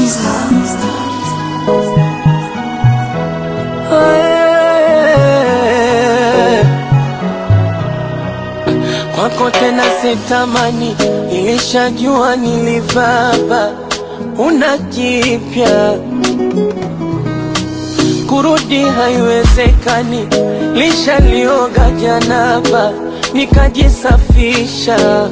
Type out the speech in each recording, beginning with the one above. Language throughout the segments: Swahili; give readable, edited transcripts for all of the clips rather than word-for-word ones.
Kwako tena sitamani, ilishajua nilivaba. Una jipya kurudi haiwezekani, lishalioga janaba nikajisafisha.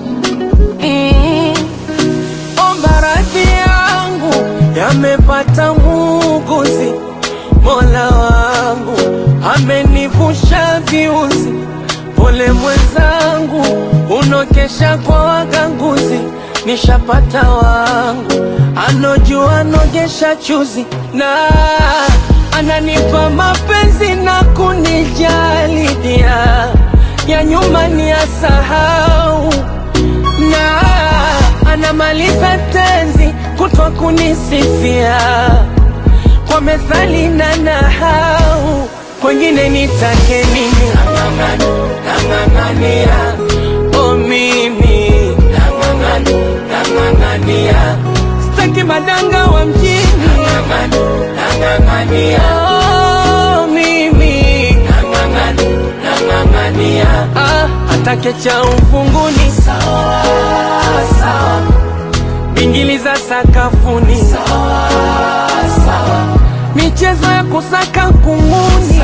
Omba radhi yangu yamepata muuguzi, Mola wangu amenivusha viuzi. Pole mwenzangu, unokesha kwa waganguzi, nishapata wangu anojua nogesha chuzi, na ananipa mapenzi na kunijali dia ya nyuma ni asahau, na anamaliza tenzi kutwa kunisifia kwa methali na nahau. Kwengine nitake nini? Nang'ang'ania, oh mimi nang'ang'ania, sitaki madanga wa mjini. Nang'ang'ania, oh mimi nang'ang'ania, atake cha ufunguni sawa sawa, bingili za sakafuni sawa sawa, michezo ya kusaka kunguni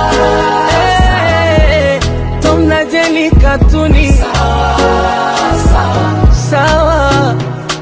Tom na Jerry katuni sawa sawa sawa.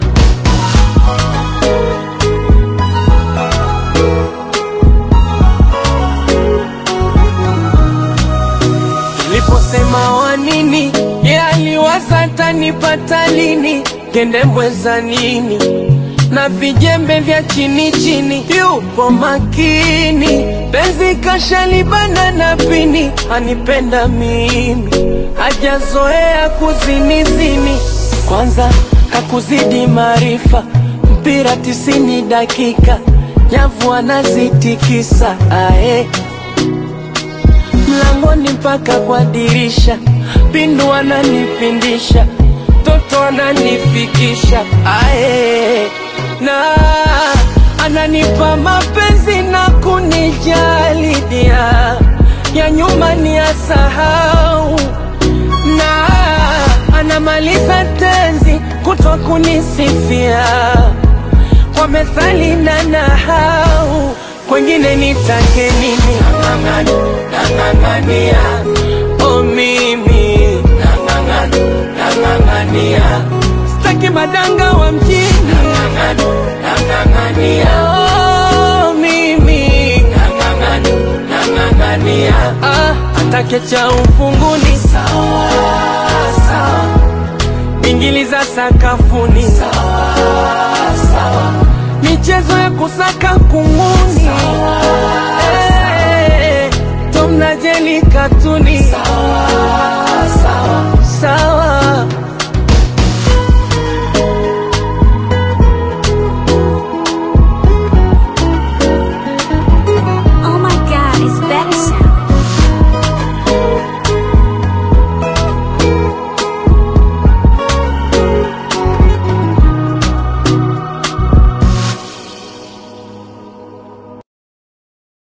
Niliposema wanini, aliwaza tanipata lini, kende mweza nini na vijembe vya chini chini. Yupo makini, penzi kashalibana na pini, anipenda mimi, hajazoea kuzinizini. Kwanza kakuzidi maarifa, mpira 90 dakika, nyavu anazitikisa ae, mlangoni mpaka kwa dirisha, pindu ananipindisha, toto ananifikisha ae, na ananipa mapenzi na kunijali dia ya nyuma ni asahau, na anamaliza tenzi kutwa kunisifia kwa methali na nahau. Kwengine nitake nini? Nang'ang'ania, oh mimi nang'ang'ania, sitaki madanga wa mjini. Nang'ang'ania, oh mimi nang'ang'ania, atake cha ufunguni sawa sawa, bingili za sakafuni sawa sawa, michezo ya kusaka kunguni Tom na Jerry katuni sawa